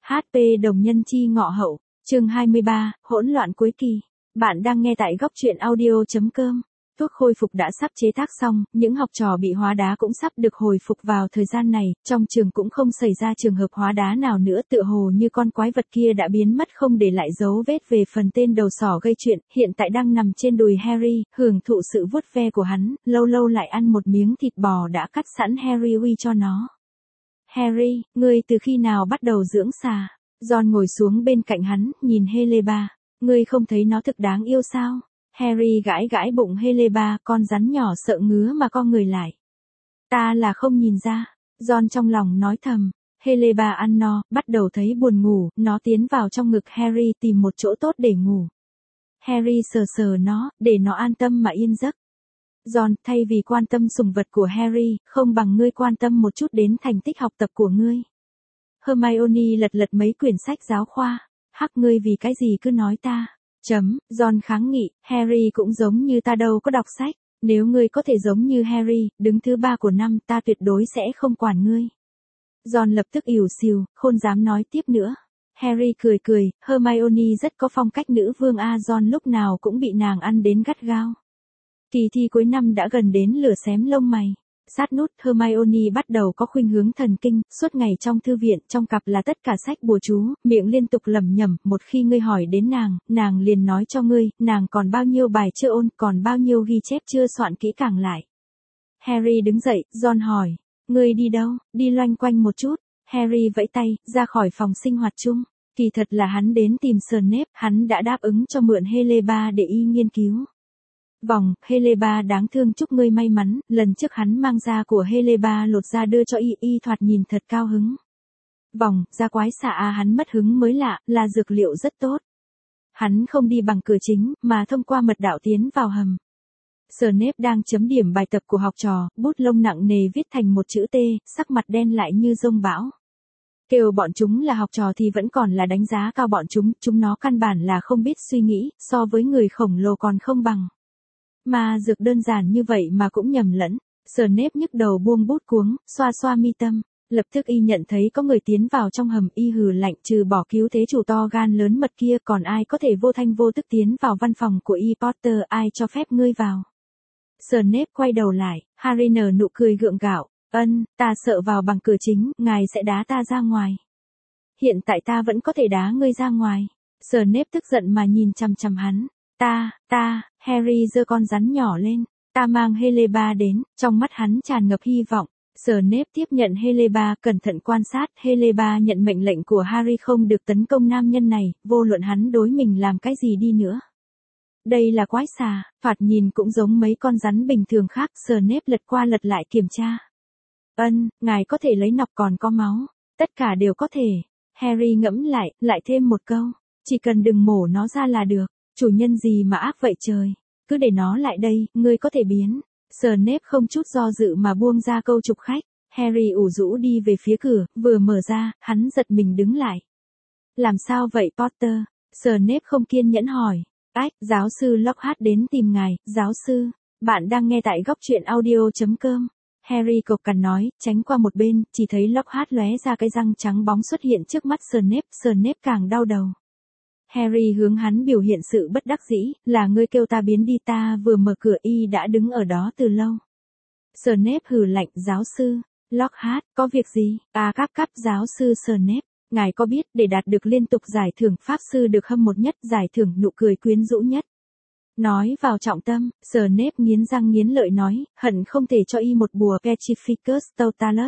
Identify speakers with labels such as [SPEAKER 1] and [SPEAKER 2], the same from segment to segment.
[SPEAKER 1] HP đồng nhân chi ngọ hậu, chương 23, hỗn loạn cuối kỳ. Bạn đang nghe tại góc truyện audio.com. Thuốc hồi phục đã sắp chế tác xong, những học trò bị hóa đá cũng sắp được hồi phục vào thời gian này, trong trường cũng không xảy ra trường hợp hóa đá nào nữa, tựa hồ như con quái vật kia đã biến mất không để lại dấu vết. Về phần tên đầu sỏ gây chuyện, hiện tại đang nằm trên đùi Harry, hưởng thụ sự vuốt ve của hắn, lâu lâu lại ăn một miếng thịt bò đã cắt sẵn Harry uy cho nó. Harry, ngươi từ khi nào bắt đầu dưỡng xà? Ron ngồi xuống bên cạnh hắn, nhìn Heleba. Ngươi không thấy nó thực đáng yêu sao? Harry gãi gãi bụng Heleba, con rắn nhỏ sợ ngứa mà co người lại. Ta là không nhìn ra. Ron trong lòng nói thầm. Heleba ăn no, bắt đầu thấy buồn ngủ, nó tiến vào trong ngực Harry tìm một chỗ tốt để ngủ. Harry sờ sờ nó, để nó an tâm mà yên giấc. Ron, thay vì quan tâm sủng vật của Harry, không bằng ngươi quan tâm một chút đến thành tích học tập của ngươi. Hermione lật lật mấy quyển sách giáo khoa. Hắc, ngươi vì cái gì cứ nói ta. Ron kháng nghị, Harry cũng giống như ta đâu có đọc sách. Nếu ngươi có thể giống như Harry, đứng thứ 3 của năm, ta tuyệt đối sẽ không quản ngươi. Ron lập tức ỉu xìu, không dám nói tiếp nữa. Harry cười cười, Hermione rất có phong cách nữ vương a. Ron lúc nào cũng bị nàng ăn đến gắt gao. Kỳ thi cuối năm đã gần đến, lửa xém lông mày. Sát nút, Hermione bắt đầu có khuynh hướng thần kinh, suốt ngày trong thư viện, trong cặp là tất cả sách bùa chú, miệng liên tục lẩm nhẩm, một khi ngươi hỏi đến nàng liền nói cho ngươi, nàng còn bao nhiêu bài chưa ôn, còn bao nhiêu ghi chép chưa soạn kỹ càng lại. Harry đứng dậy, Ron hỏi, ngươi đi đâu? Đi loanh quanh một chút. Harry vẫy tay, ra khỏi phòng sinh hoạt chung. Kỳ thật là hắn đến tìm Snape, hắn đã đáp ứng cho mượn Heleba để y nghiên cứu. Vòng, Heleba đáng thương, chúc ngươi may mắn. Lần trước hắn mang da của Heleba lột ra đưa cho y thoạt nhìn thật cao hứng. Vòng, da quái xạ à, hắn mất hứng mới lạ, là dược liệu rất tốt. Hắn không đi bằng cửa chính, mà thông qua mật đạo tiến vào hầm. Snape đang chấm điểm bài tập của học trò, bút lông nặng nề viết thành một chữ T, sắc mặt đen lại như dông bão. Kêu bọn chúng là học trò thì vẫn còn là đánh giá cao bọn chúng nó căn bản là không biết suy nghĩ, so với người khổng lồ còn không bằng. Mà dược đơn giản như vậy mà cũng nhầm lẫn. Snape nhức đầu buông bút cuống, xoa xoa mi tâm. Lập tức y nhận thấy có người tiến vào trong hầm, y hừ lạnh, trừ bỏ cứu thế chủ to gan lớn mật kia, còn ai có thể vô thanh vô tức tiến vào văn phòng của y? Potter, ai cho phép ngươi vào? Snape quay đầu lại, Harry nở nụ cười gượng gạo. Ta sợ vào bằng cửa chính, ngài sẽ đá ta ra ngoài. Hiện tại ta vẫn có thể đá ngươi ra ngoài. Snape tức giận mà nhìn chằm chằm hắn. Harry giơ con rắn nhỏ lên. Ta mang Heleba đến, trong mắt hắn tràn ngập hy vọng. Snape tiếp nhận Heleba, cẩn thận quan sát. Heleba nhận mệnh lệnh của Harry không được tấn công nam nhân này, vô luận hắn đối mình làm cái gì đi nữa. Đây là quái xà, thoạt nhìn cũng giống mấy con rắn bình thường khác. Snape lật qua lật lại kiểm tra. Ngài có thể lấy nọc, còn có máu. Tất cả đều có thể. Harry ngẫm lại thêm một câu. Chỉ cần đừng mổ nó ra là được. Chủ nhân gì mà ác vậy trời. Cứ để nó lại đây, ngươi có thể biến. Snape không chút do dự mà buông ra câu chụp khách. Harry ủ rũ đi về phía cửa, vừa mở ra, hắn giật mình đứng lại. Làm sao vậy Potter? Snape không kiên nhẫn hỏi. Giáo sư Lockhart đến tìm ngài. Giáo sư, bạn đang nghe tại góc truyện audio.com. Harry cộc cằn nói, tránh qua một bên, chỉ thấy Lockhart lóe ra cái răng trắng bóng xuất hiện trước mắt Snape. Snape càng đau đầu. Harry hướng hắn biểu hiện sự bất đắc dĩ, là ngươi kêu ta biến đi, ta vừa mở cửa y đã đứng ở đó từ lâu. Snape hừ lạnh, giáo sư Lockhart, có việc gì? Cáp giáo sư Snape, ngài có biết để đạt được liên tục giải thưởng pháp sư được hâm mộ nhất, giải thưởng nụ cười quyến rũ nhất? Nói vào trọng tâm, Snape nghiến răng nghiến lợi nói, hận không thể cho y một bùa Petrificus Totalus.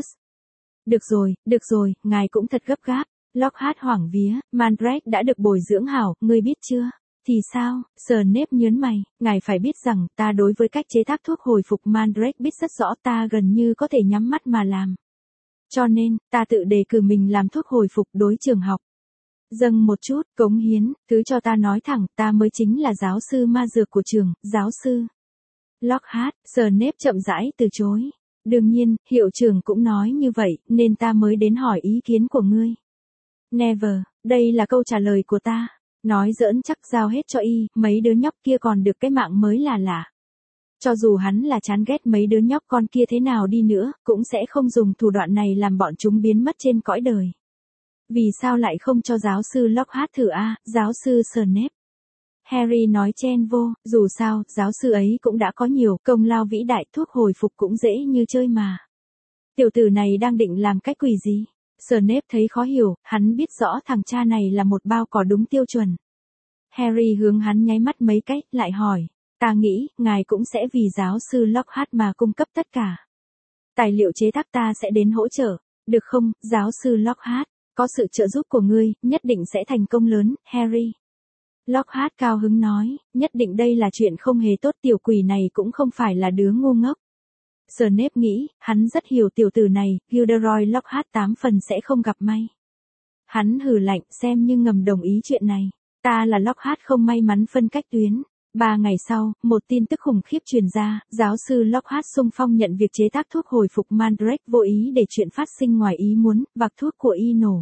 [SPEAKER 1] Được rồi, ngài cũng thật gấp gáp. Lockhart hoảng vía, Mandrake đã được bồi dưỡng hảo, ngươi biết chưa? Thì sao? Snape nhớn mày, ngài phải biết rằng, ta đối với cách chế tác thuốc hồi phục Mandrake biết rất rõ, ta gần như có thể nhắm mắt mà làm. Cho nên, ta tự đề cử mình làm thuốc hồi phục đối trường học. Dâng một chút, cống hiến, thứ cho ta nói thẳng, ta mới chính là giáo sư ma dược của trường, giáo sư Lockhart. Snape chậm rãi từ chối. Đương nhiên, hiệu trưởng cũng nói như vậy, nên ta mới đến hỏi ý kiến của ngươi. Never, đây là câu trả lời của ta. Nói giỡn chắc giao hết cho y, mấy đứa nhóc kia còn được cái mạng mới là lạ. Cho dù hắn là chán ghét mấy đứa nhóc con kia thế nào đi nữa, cũng sẽ không dùng thủ đoạn này làm bọn chúng biến mất trên cõi đời. Vì sao lại không cho giáo sư Lockhart thử giáo sư Snape? Harry nói chen vô, dù sao, giáo sư ấy cũng đã có nhiều công lao vĩ đại, thuốc hồi phục cũng dễ như chơi mà. Tiểu tử này đang định làm cái quỷ gì? Snape thấy khó hiểu, hắn biết rõ thằng cha này là một bao cỏ đúng tiêu chuẩn. Harry hướng hắn nháy mắt mấy cách, lại hỏi, ta nghĩ, ngài cũng sẽ vì giáo sư Lockhart mà cung cấp tất cả. Tài liệu chế tác ta sẽ đến hỗ trợ, được không, giáo sư Lockhart? Có sự trợ giúp của ngươi, nhất định sẽ thành công lớn, Harry. Lockhart cao hứng nói, nhất định đây là chuyện không hề tốt, tiểu quỷ này cũng không phải là đứa ngu ngốc. Snape nghĩ, hắn rất hiểu tiểu tử này, Gilderoy Lockhart 8 phần sẽ không gặp may. Hắn hừ lạnh, xem như ngầm đồng ý chuyện này. Ta là Lockhart không may mắn phân cách tuyến. 3 ngày sau, một tin tức khủng khiếp truyền ra, giáo sư Lockhart xung phong nhận việc chế tác thuốc hồi phục Mandrake vô ý để chuyện phát sinh ngoài ý muốn, vạc thuốc của y nổ.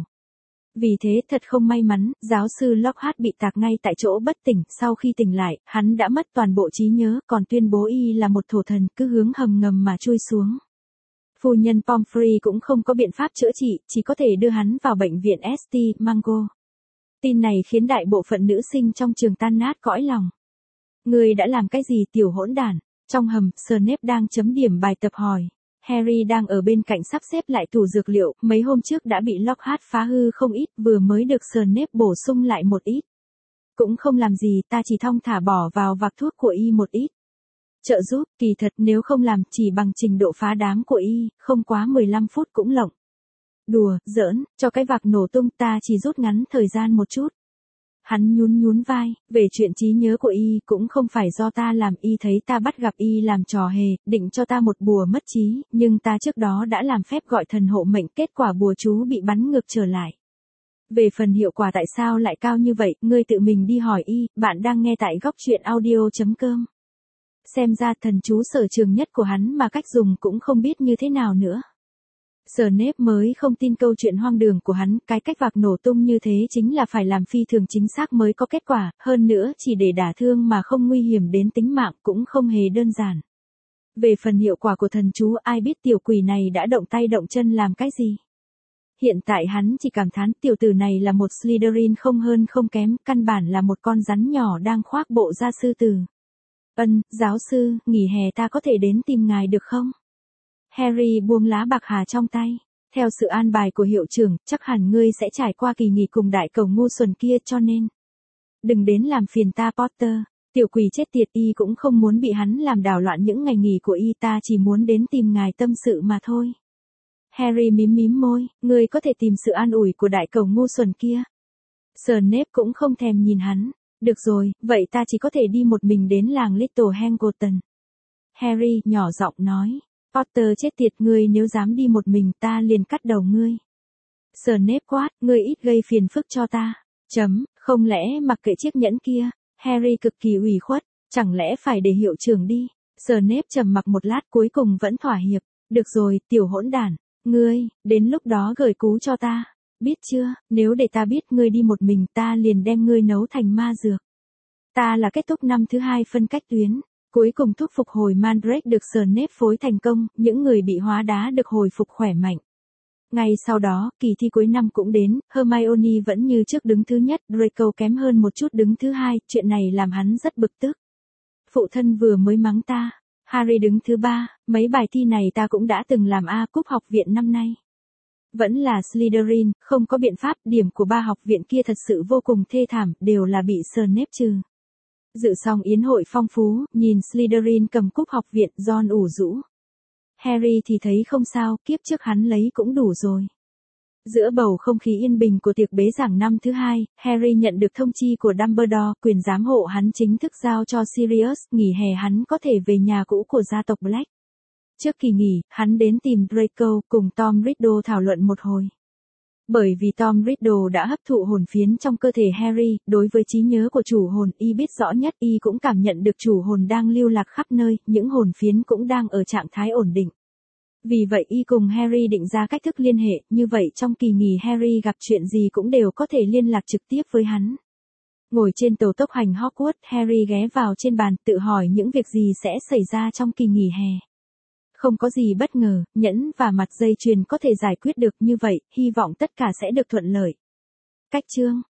[SPEAKER 1] Vì thế thật không may mắn, giáo sư Lockhart bị tạc ngay tại chỗ bất tỉnh, sau khi tỉnh lại, hắn đã mất toàn bộ trí nhớ, còn tuyên bố y là một thổ thần, cứ hướng hầm ngầm mà chui xuống. Phu nhân Pomfrey cũng không có biện pháp chữa trị, chỉ có thể đưa hắn vào bệnh viện St. Mungo. Tin này khiến đại bộ phận nữ sinh trong trường tan nát cõi lòng. Ngươi đã làm cái gì tiểu hỗn đản? Trong hầm, Snape đang chấm điểm bài tập hỏi. Harry đang ở bên cạnh sắp xếp lại tủ dược liệu, mấy hôm trước đã bị Lockhart phá hư không ít, vừa mới được Snape bổ sung lại một ít. Cũng không làm gì, ta chỉ thong thả bỏ vào vạc thuốc của y một ít. Trợ giúp, kỳ thật nếu không làm, chỉ bằng trình độ phá đám của y, không quá 15 phút cũng lộng. Đùa, giỡn, cho cái vạc nổ tung ta chỉ rút ngắn thời gian một chút. Hắn nhún vai, về chuyện trí nhớ của y cũng không phải do ta làm, y thấy ta bắt gặp y làm trò hề, định cho ta một bùa mất trí, nhưng ta trước đó đã làm phép gọi thần hộ mệnh, kết quả bùa chú bị bắn ngược trở lại. Về phần hiệu quả tại sao lại cao như vậy, ngươi tự mình đi hỏi y, bạn đang nghe tại góc truyện audio.com. Xem ra thần chú sở trường nhất của hắn mà cách dùng cũng không biết như thế nào nữa. Snape mới không tin câu chuyện hoang đường của hắn, cái cách vạc nổ tung như thế chính là phải làm phi thường chính xác mới có kết quả, hơn nữa chỉ để đả thương mà không nguy hiểm đến tính mạng cũng không hề đơn giản. Về phần hiệu quả của thần chú, ai biết tiểu quỷ này đã động tay động chân làm cái gì. Hiện tại hắn chỉ cảm thán tiểu tử này là một Slytherin không hơn không kém, căn bản là một con rắn nhỏ đang khoác bộ da sư tử. Giáo sư, nghỉ hè ta có thể đến tìm ngài được không? Harry buông lá bạc hà trong tay. Theo sự an bài của hiệu trưởng, chắc hẳn ngươi sẽ trải qua kỳ nghỉ cùng đại cầu ngu xuẩn kia cho nên. Đừng đến làm phiền ta Potter. Tiểu quỷ chết tiệt, y cũng không muốn bị hắn làm đảo loạn những ngày nghỉ của y, ta chỉ muốn đến tìm ngài tâm sự mà thôi. Harry mím môi, ngươi có thể tìm sự an ủi của đại cầu ngu xuẩn kia. Snape cũng không thèm nhìn hắn. Được rồi, vậy ta chỉ có thể đi một mình đến làng Little Hangleton. Harry nhỏ giọng nói. Potter chết tiệt, ngươi nếu dám đi một mình ta liền cắt đầu ngươi. Snape quát, ngươi ít gây phiền phức cho ta. Không lẽ mặc kệ chiếc nhẫn kia? Harry cực kỳ ủy khuất, chẳng lẽ phải để hiệu trưởng đi? Snape trầm mặc một lát cuối cùng vẫn thỏa hiệp. Được rồi, tiểu hỗn đản, ngươi, đến lúc đó gửi cú cho ta. Biết chưa, nếu để ta biết ngươi đi một mình ta liền đem ngươi nấu thành ma dược. Ta là kết thúc năm thứ 2 phân cách tuyến. Cuối cùng thuốc phục hồi Mandrake được Snape phối thành công, những người bị hóa đá được hồi phục khỏe mạnh. Ngay sau đó, kỳ thi cuối năm cũng đến, Hermione vẫn như trước đứng thứ nhất, Draco kém hơn một chút đứng thứ 2, chuyện này làm hắn rất bực tức. Phụ thân vừa mới mắng ta, Harry đứng thứ 3, mấy bài thi này ta cũng đã từng làm A cúp học viện năm nay. Vẫn là Slytherin, không có biện pháp, điểm của 3 học viện kia thật sự vô cùng thê thảm, đều là bị Snape trừ. Dự xong yến hội phong phú, nhìn Slytherin cầm cúp học viện, Ron ủ rũ. Harry thì thấy không sao, kiếp trước hắn lấy cũng đủ rồi. Giữa bầu không khí yên bình của tiệc bế giảng năm thứ 2, Harry nhận được thông chi của Dumbledore, quyền giám hộ hắn chính thức giao cho Sirius, nghỉ hè hắn có thể về nhà cũ của gia tộc Black. Trước kỳ nghỉ, hắn đến tìm Draco, cùng Tom Riddle thảo luận một hồi. Bởi vì Tom Riddle đã hấp thụ hồn phiến trong cơ thể Harry, đối với trí nhớ của chủ hồn y biết rõ nhất, y cũng cảm nhận được chủ hồn đang lưu lạc khắp nơi, những hồn phiến cũng đang ở trạng thái ổn định. Vì vậy y cùng Harry định ra cách thức liên hệ, như vậy trong kỳ nghỉ Harry gặp chuyện gì cũng đều có thể liên lạc trực tiếp với hắn. Ngồi trên tàu tốc hành Hogwarts, Harry ghé vào trên bàn tự hỏi những việc gì sẽ xảy ra trong kỳ nghỉ hè. Không có gì bất ngờ, nhẫn và mặt dây chuyền có thể giải quyết được như vậy, hy vọng tất cả sẽ được thuận lợi. Cách chương